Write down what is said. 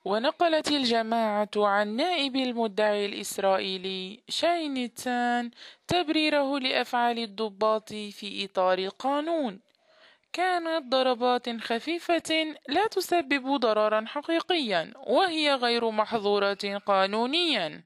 ونقلت الجماعة عن نائب المدعي الإسرائيلي شاين تان تبريره لأفعال الضباط في إطار القانون. كانت ضربات خفيفة لا تسبب ضررا حقيقيا، وهي غير محظورة قانونيا.